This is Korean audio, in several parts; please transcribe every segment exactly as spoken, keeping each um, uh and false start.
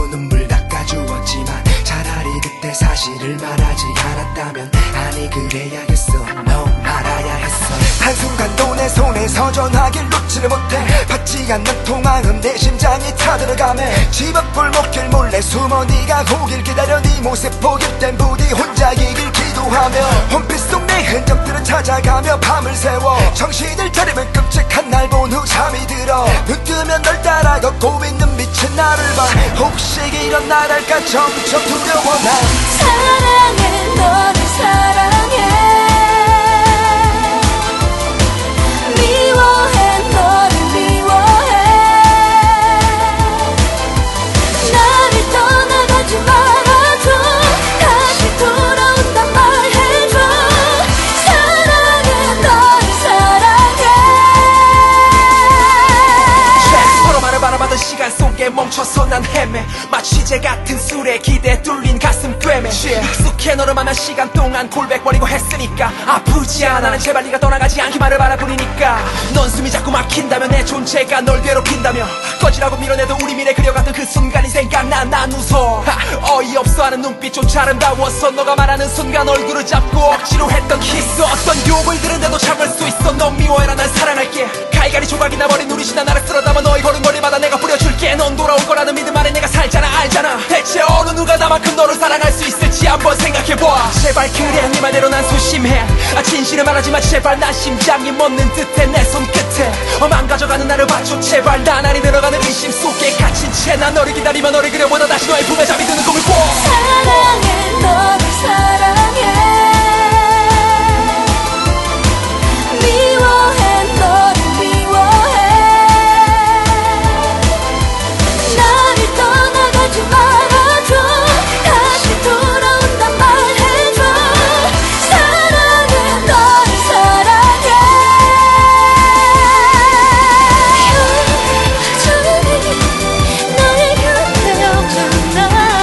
눈물 닦아주었지만 차라리 그때 사실을 말하지 않았다면 아니 그래야겠어 너 말아야 했어. 한순간도 내 손에서 전화기를 놓지를 못해 받지 않는 통화음 내 심장이 타들어가네. 집 앞 골목길 몰래 숨어 네가 오길 기다려 네 모습 보길 땐 부디 혼자 이길 기도하며 홈피 속 내 흔적들을 찾아가며 밤을 새워 정신을 차리면 끔찍한 날 본 후 잠이 들어 눈 뜨면 널 따라 걷고 있는 미친 나를 봐. 혹시 이런 나랄까 점점 두려워 난 사랑해 너를 사랑해 미워해 너를 미워해 나를 떠나가지 말아줘 다시 돌아온단 말해줘 사랑해 너를 사랑해. 서로만을 바라봐던 시간 속에 멈춰서 난 헤매 마치 제 같은 술에 기대 뚫린 가슴 꿰매 익숙해 너를 만난 시간 동안 골백거리고 했으니까 아프지 않아 난 제발 네가 떠나가지 않기만을 바라보니까 넌 숨이 자꾸 막힌다면 내 존재가 널 괴롭힌다며 꺼지라고 밀어내도 우리 미래 그려갔던 그 순간이 생각나 난 웃어 하, 어이없어 하는 눈빛조차 아름다웠어 너가 말하는 순간 얼굴을 잡고 억지로 했던 키스 어떤 욕을 들은데도 참을 수 있어 넌 미워해라 난 사랑할게 갈갈이 조각이 나버린 우리 지난 나를 쓸어담아 너의 걸음걸이마다 내가 뿌려줄게 넌 돌아올 거라는 믿음 아래 내가 살잖아 알잖아 대체 어느 누가 나만큼 너를 사랑할 수 있을지 한번 생각해봐. 제발 그래 네 말대로 난 소심해 아 진실을 말하지마 제발 난 심장이 멎는 듯해 내 손끝에 어 망가져가는 나를 봐줘 제발 나날이 늘어가는 의심 속에 갇힌 채 난 너를 기다리며 너를 그려보다 다시 너의 품에 잠이 드는 꿈을 꿔. 사랑해 너를 사랑해 미워해 너를 미워해 나를 떠나가지 말아줘 다시 돌아온단 말해줘 사랑해 너를 사랑해. 여전히 너의 곁에 없는 나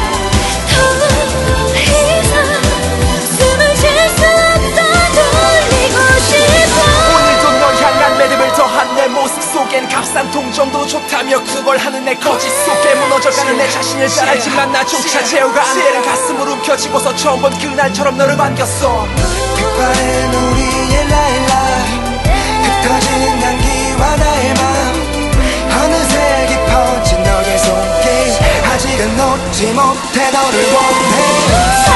더 이상 숨을 쉴 수 없다 돌리고 싶어. 오늘도 널 향한 매듭을 더한 내 모습 속엔 값싼 동정도 좋다며 그걸 하는 내 거짓 속에 무너져가는 내 자신을 잘 알지만 나조차 제어가 안 되는 가슴을 움켜쥐고서 처음 본 그날처럼 너를 반겼어. 빛바랜 우리의 라일락 흩어진 향기와 나의 맘 어느새 깊어진 너의 손길 아직은 놓지 못해 너를 원해.